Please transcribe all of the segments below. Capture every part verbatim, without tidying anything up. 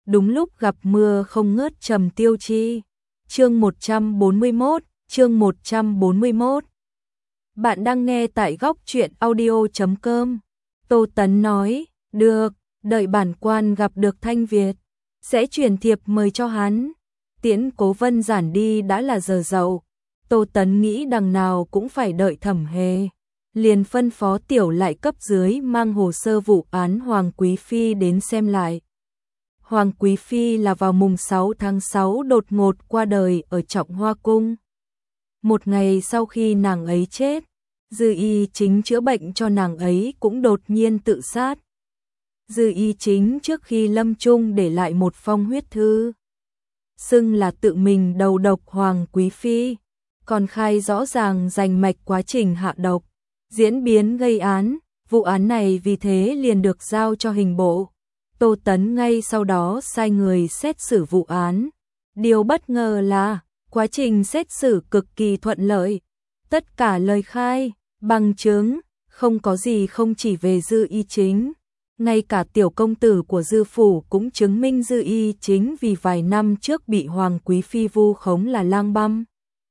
đúng lúc gặp mưa không ngớt Trầm Tiêu Chi. Chương một trăm bốn mươi mốt, chương một trăm bốn mươi mốt. Bạn đang nghe tại góc truyện audio chấm com. Tô Tấn nói, được, đợi bản quan gặp được Thanh Việt, sẽ truyền thiệp mời cho hắn. Tiễn Cố Vân Giản đi đã là giờ dậu. Tô Tấn nghĩ đằng nào cũng phải đợi Thẩm Hề. Liền phân phó tiểu lại cấp dưới mang hồ sơ vụ án Hoàng Quý Phi đến xem lại. Hoàng Quý Phi là vào mùng sáu tháng sáu đột ngột qua đời ở Trọng Hoa Cung. Một ngày sau khi nàng ấy chết, Dư Y Chính chữa bệnh cho nàng ấy cũng đột nhiên tự sát. Dư Y Chính trước khi lâm chung để lại một phong huyết thư, xưng là tự mình đầu độc Hoàng Quý Phi, còn khai rõ ràng rành mạch quá trình hạ độc, diễn biến gây án. Vụ án này vì thế liền được giao cho hình bộ. Tô Tấn ngay sau đó sai người xét xử vụ án. Điều bất ngờ là quá trình xét xử cực kỳ thuận lợi. Tất cả lời khai, bằng chứng, không có gì không chỉ về Dư Y Chính. Ngay cả tiểu công tử của Dư Phủ cũng chứng minh Dư Y Chính vì vài năm trước bị Hoàng Quý Phi vu khống là lang băm.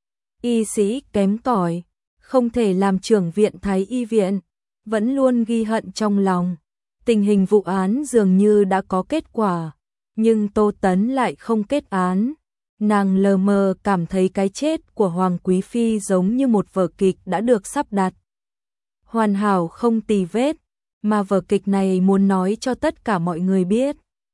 Y sĩ kém cỏi, không thể làm trưởng viện Thái Y viện, vẫn luôn ghi hận trong lòng. Tình hình vụ án dường như đã có kết quả, nhưng Tô Tấn lại không kết án. Nàng lờ mờ cảm thấy cái chết của Hoàng Quý Phi giống như một vở kịch đã được sắp đặt, hoàn hảo không tì vết, mà vở kịch này muốn nói cho tất cả mọi người biết.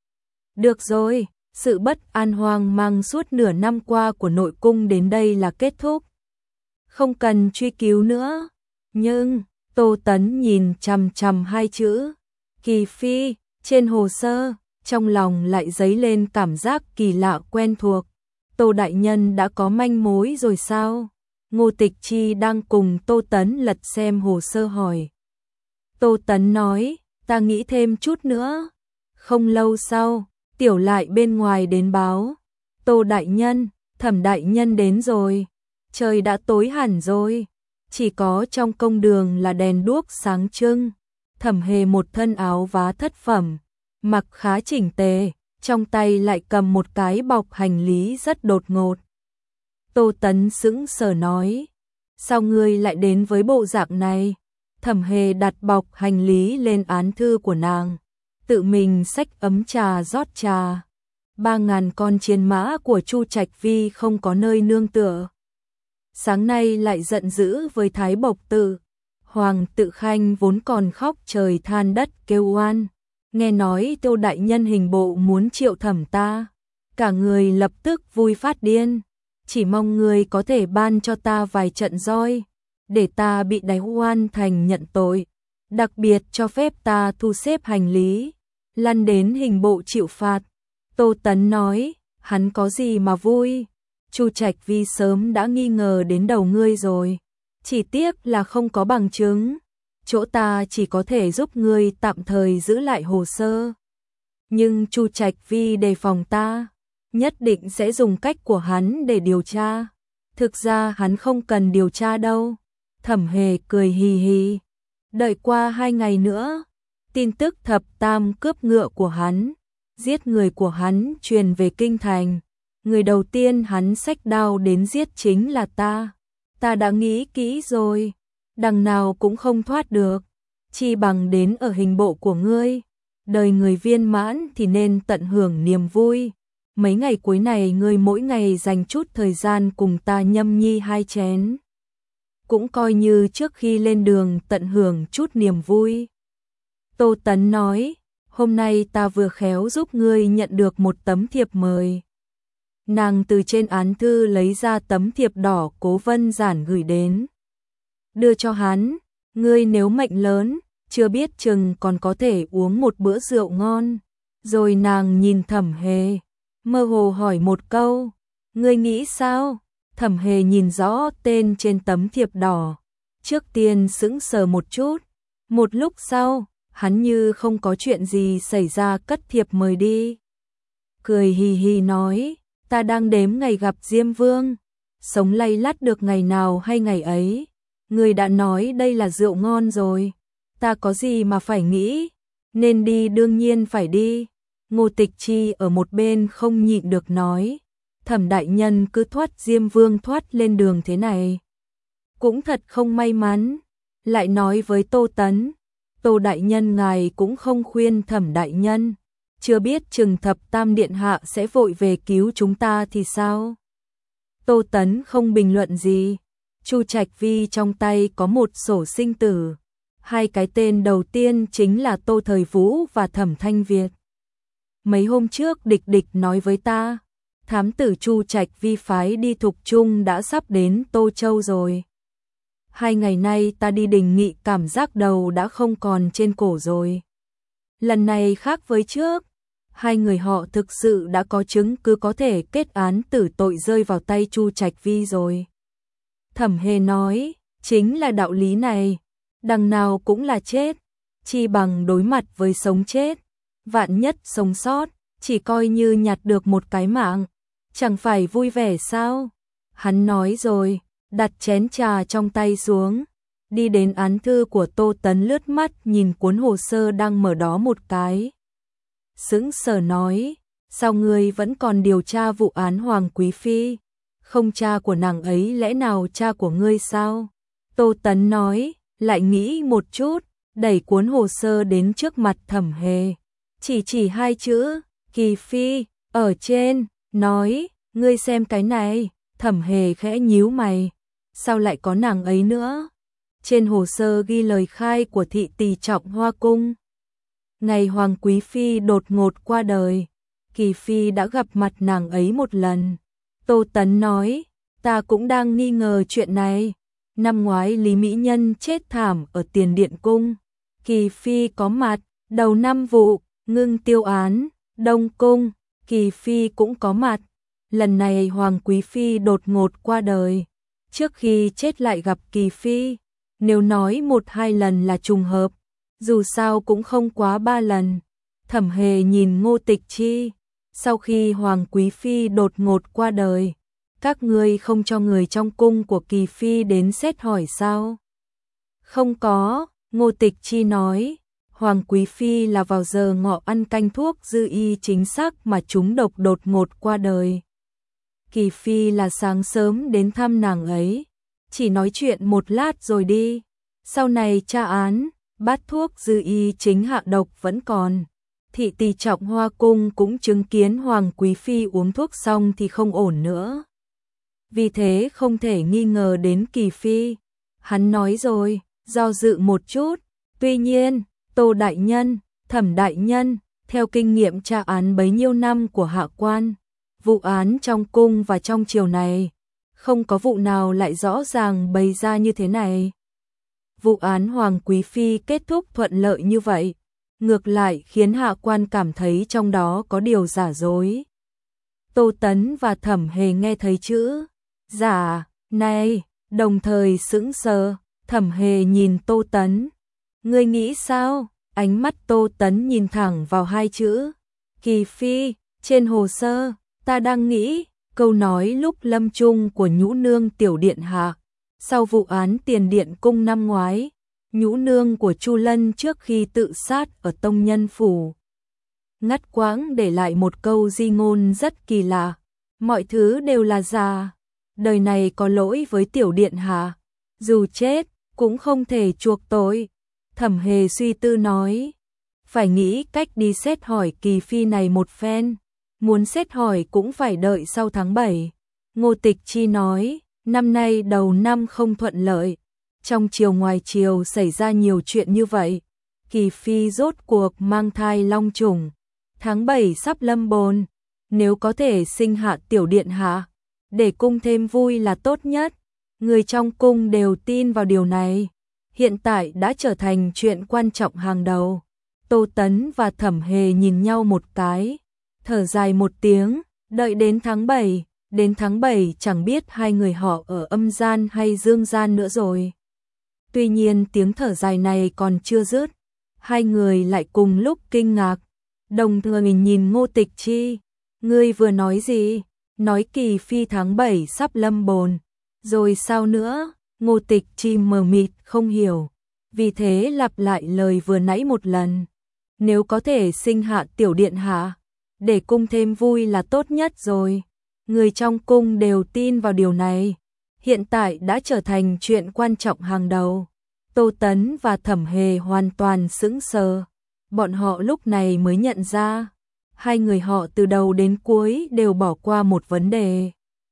Được rồi, sự bất an hoang mang suốt nửa năm qua của nội cung đến đây là kết thúc. Không cần truy cứu nữa. Nhưng, Tô Tấn nhìn chằm chằm hai chữ Kỳ Phi trên hồ sơ, trong lòng lại dấy lên cảm giác kỳ lạ quen thuộc. Tô đại nhân đã có manh mối rồi sao? Ngô Tịch Chi đang cùng Tô Tấn lật xem hồ sơ hỏi. Tô Tấn nói, ta nghĩ thêm chút nữa. Không lâu sau, tiểu lại bên ngoài đến báo. Tô đại nhân, Thẩm đại nhân đến rồi. Trời đã tối hẳn rồi. Chỉ có trong công đường là đèn đuốc sáng trưng. Thẩm Hề một thân áo vá thất phẩm, mặc khá chỉnh tề, trong tay lại cầm một cái bọc hành lý rất đột ngột. Tô Tấn sững sờ nói, sao ngươi lại đến với bộ dạng này? Thẩm Hề đặt bọc hành lý lên án thư của nàng, tự mình xách ấm trà rót trà. Ba ngàn con chiến mã của Chu Trạch Vi không có nơi nương tựa. Sáng nay lại giận dữ với Thái Bộc Tự. Hoàng Tự Khanh vốn còn khóc trời than đất kêu oan, nghe nói Tô đại nhân hình bộ muốn triệu thẩm ta, cả người lập tức vui phát điên, chỉ mong người có thể ban cho ta vài trận roi, để ta bị đày oan thành nhận tội, đặc biệt cho phép ta thu xếp hành lý, lăn đến hình bộ chịu phạt. Tô Tấn nói, hắn có gì mà vui, Chu Trạch Vi sớm đã nghi ngờ đến đầu ngươi rồi. Chỉ tiếc là không có bằng chứng, chỗ ta chỉ có thể giúp ngươi tạm thời giữ lại hồ sơ. Nhưng Chu Trạch Vi đề phòng ta, nhất định sẽ dùng cách của hắn để điều tra. Thực ra hắn không cần điều tra đâu. Thẩm Hề cười hì hì. Đợi qua hai ngày nữa, tin tức thập tam cướp ngựa của hắn, giết người của hắn truyền về kinh thành. Người đầu tiên hắn xách đao đến giết chính là ta. Ta đã nghĩ kỹ rồi, đằng nào cũng không thoát được, chi bằng đến ở hình bộ của ngươi. Đời người viên mãn thì nên tận hưởng niềm vui. Mấy ngày cuối này ngươi mỗi ngày dành chút thời gian cùng ta nhâm nhi hai chén, cũng coi như trước khi lên đường tận hưởng chút niềm vui. Tô Tấn nói, hôm nay ta vừa khéo giúp ngươi nhận được một tấm thiệp mời. Nàng từ trên án thư lấy ra tấm thiệp đỏ Cố Vân Giản gửi đến, đưa cho hắn. Ngươi nếu mệnh lớn, chưa biết chừng còn có thể uống một bữa rượu ngon. Rồi nàng nhìn Thẩm Hề, mơ hồ hỏi một câu, ngươi nghĩ sao? Thẩm Hề nhìn rõ tên trên tấm thiệp đỏ, trước tiên sững sờ một chút, một lúc sau, hắn như không có chuyện gì xảy ra cất thiệp mời đi. Cười hì hì nói, ta đang đếm ngày gặp Diêm Vương, sống lay lắt được ngày nào hay ngày ấy. Người đã nói đây là rượu ngon rồi, ta có gì mà phải nghĩ, nên đi đương nhiên phải đi. Ngô Tịch Chi ở một bên không nhịn được nói, Thẩm đại nhân cứ thoát Diêm Vương thoát lên đường thế này. Cũng thật không may mắn, lại nói với Tô Tấn, Tô đại nhân ngài cũng không khuyên Thẩm đại nhân, chưa biết chừng Thập Tam điện hạ sẽ vội về cứu chúng ta thì sao? Tô Tấn không bình luận gì. Chu Trạch Vi trong tay có một sổ sinh tử, hai cái tên đầu tiên chính là Tô Thời Vũ và Thẩm Thanh Việt. Mấy hôm trước địch địch nói với ta, thám tử Chu Trạch Vi phái đi Thục Trung đã sắp đến Tô Châu rồi. Hai ngày nay ta đi đình nghị cảm giác đầu đã không còn trên cổ rồi. Lần này khác với trước, hai người họ thực sự đã có chứng cứ có thể kết án tử tội rơi vào tay Chu Trạch Vi rồi. Thẩm Hề nói, chính là đạo lý này, đằng nào cũng là chết, chi bằng đối mặt với sống chết, vạn nhất sống sót, chỉ coi như nhặt được một cái mạng, chẳng phải vui vẻ sao? Hắn nói rồi, đặt chén trà trong tay xuống, đi đến án thư của Tô Tấn lướt mắt nhìn cuốn hồ sơ đang mở đó một cái. Sững sờ nói, sao ngươi vẫn còn điều tra vụ án Hoàng Quý Phi? Không cha của nàng ấy lẽ nào cha của ngươi sao? Tô Tấn nói, lại nghĩ một chút, đẩy cuốn hồ sơ đến trước mặt Thẩm Hề. Chỉ chỉ hai chữ, Kỳ Phi, ở trên, nói, ngươi xem cái này. Thẩm Hề khẽ nhíu mày, sao lại có nàng ấy nữa? Trên hồ sơ ghi lời khai của thị tỳ Trọng Hoa Cung. Ngày Hoàng Quý Phi đột ngột qua đời, Kỳ Phi đã gặp mặt nàng ấy một lần. Tô Tấn nói, ta cũng đang nghi ngờ chuyện này. Năm ngoái Lý Mỹ Nhân chết thảm ở Tiền Điện Cung, Kỳ Phi có mặt. Đầu năm vụ Ngưng Tiêu án, Đông Cung, Kỳ Phi cũng có mặt. Lần này Hoàng Quý Phi đột ngột qua đời, trước khi chết lại gặp Kỳ Phi. Nếu nói một hai lần là trùng hợp, dù sao cũng không quá ba lần. Thẩm Hề nhìn Ngô Tịch Chi, sau khi Hoàng Quý Phi đột ngột qua đời, các ngươi không cho người trong cung của Kỳ Phi đến xét hỏi sao? Không có, Ngô Tịch Chi nói, Hoàng Quý Phi là vào giờ ngọ ăn canh thuốc dư y chính xác mà trúng độc đột ngột qua đời. Kỳ Phi là sáng sớm đến thăm nàng ấy, chỉ nói chuyện một lát rồi đi. Sau này tra án, bát thuốc dư y chính hạ độc vẫn còn. Thị tỳ Trọng Hoa Cung cũng chứng kiến Hoàng Quý Phi uống thuốc xong thì không ổn nữa. Vì thế không thể nghi ngờ đến Kỳ Phi. Hắn nói rồi, do dự một chút. Tuy nhiên, Tô đại nhân, Thẩm đại nhân, theo kinh nghiệm tra án bấy nhiêu năm của hạ quan, vụ án trong cung và trong triều này, không có vụ nào lại rõ ràng bày ra như thế này. Vụ án Hoàng Quý Phi kết thúc thuận lợi như vậy, ngược lại khiến hạ quan cảm thấy trong đó có điều giả dối. Tô Tấn và Thẩm Hề nghe thấy chữ giả này, đồng thời sững sờ. Thẩm Hề nhìn Tô Tấn, ngươi nghĩ sao? Ánh mắt Tô Tấn nhìn thẳng vào hai chữ Kỳ Phi. Trên hồ sơ, ta đang nghĩ, câu nói lúc lâm chung của Nhũ Nương tiểu điện hạ, sau vụ án Tiền Điện Cung năm ngoái, Nhũ Nương của Chu Lân trước khi tự sát ở Tông Nhân Phủ, ngắt quãng để lại một câu di ngôn rất kỳ lạ, mọi thứ đều là giả, đời này có lỗi với tiểu điện hạ, dù chết cũng không thể chuộc tội. Thẩm Hề suy tư nói, phải nghĩ cách đi xét hỏi Kỳ Phi này một phen, muốn xét hỏi cũng phải đợi sau tháng bảy. Ngô Tịch Chi nói, năm nay đầu năm không thuận lợi, trong triều ngoài triều xảy ra nhiều chuyện như vậy. Kỳ Phi rốt cuộc mang thai long trùng, tháng bảy sắp lâm bồn, nếu có thể sinh hạ tiểu điện hạ, để cung thêm vui là tốt nhất. Người trong cung đều tin vào điều này, hiện tại đã trở thành chuyện quan trọng hàng đầu. Tô Tấn và Thẩm Hề nhìn nhau một cái, thở dài một tiếng, đợi đến tháng bảy, đến tháng bảy chẳng biết hai người họ ở âm gian hay dương gian nữa rồi. Tuy nhiên tiếng thở dài này còn chưa dứt, hai người lại cùng lúc kinh ngạc, đồng thời nhìn Ngô Tịch Chi, ngươi vừa nói gì? Nói Kỳ Phi tháng bảy sắp lâm bồn, rồi sao nữa? Ngô Tịch Chi mờ mịt không hiểu, vì thế lặp lại lời vừa nãy một lần. Nếu có thể sinh hạ tiểu điện hạ, để cung thêm vui là tốt nhất rồi. Người trong cung đều tin vào điều này. Hiện tại đã trở thành chuyện quan trọng hàng đầu. Tô Tấn và Thẩm Hề hoàn toàn sững sờ. Bọn họ lúc này mới nhận ra, hai người họ từ đầu đến cuối đều bỏ qua một vấn đề.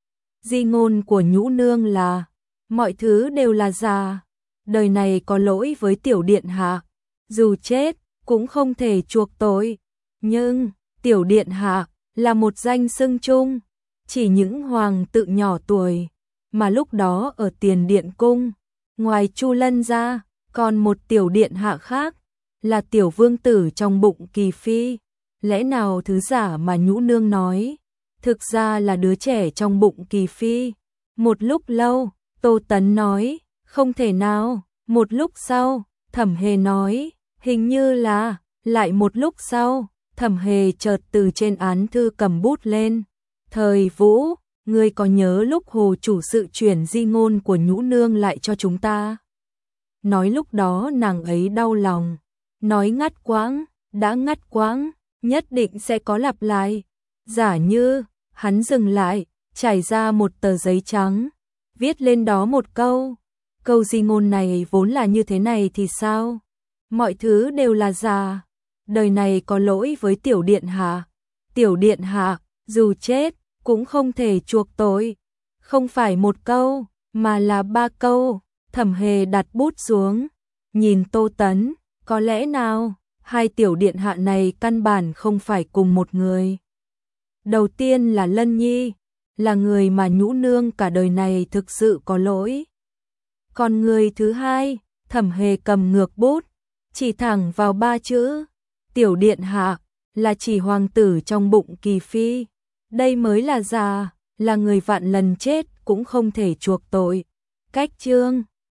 Di ngôn của Nhũ Nương là, mọi thứ đều là giả. Đời này có lỗi với tiểu điện hạ, dù chết cũng không thể chuộc tội. Nhưng tiểu điện hạ là một danh xưng chung, chỉ những hoàng tự nhỏ tuổi mà lúc đó ở Tiền Điện cung, ngoài Chu Lân ra, còn một tiểu điện hạ khác, là tiểu vương tử trong bụng Kỳ Phi. Lẽ nào thứ giả mà Nhũ Nương nói, thực ra là đứa trẻ trong bụng Kỳ Phi? Một lúc lâu, Tô Tấn nói, không thể nào. Một lúc sau, Thẩm Hề nói, hình như là. Lại một lúc sau, Thẩm Hề chợt từ trên án thư cầm bút lên. Thời Vũ, ngươi có nhớ lúc Hồ chủ sự chuyển di ngôn của Nhũ Nương lại cho chúng ta? Nói lúc đó nàng ấy đau lòng, nói ngắt quãng, đã ngắt quãng, nhất định sẽ có lặp lại. Giả như, hắn dừng lại, trải ra một tờ giấy trắng, viết lên đó một câu. Câu di ngôn này vốn là như thế này thì sao? Mọi thứ đều là giả. Đời này có lỗi với tiểu điện hạ. Tiểu điện hạ, dù chết, cũng không thể chuộc tội. Không phải một câu, mà là ba câu. Thẩm Hề đặt bút xuống, nhìn Tô Tấn, có lẽ nào, hai tiểu điện hạ này căn bản không phải cùng một người. Đầu tiên là Lân Nhi, là người mà Nhũ Nương cả đời này thực sự có lỗi. Còn người thứ hai, Thẩm Hề cầm ngược bút, chỉ thẳng vào ba chữ, tiểu điện hạ, là chỉ hoàng tử trong bụng Kỳ Phi. Đây mới là giả, là người vạn lần chết cũng không thể chuộc tội. Cách chương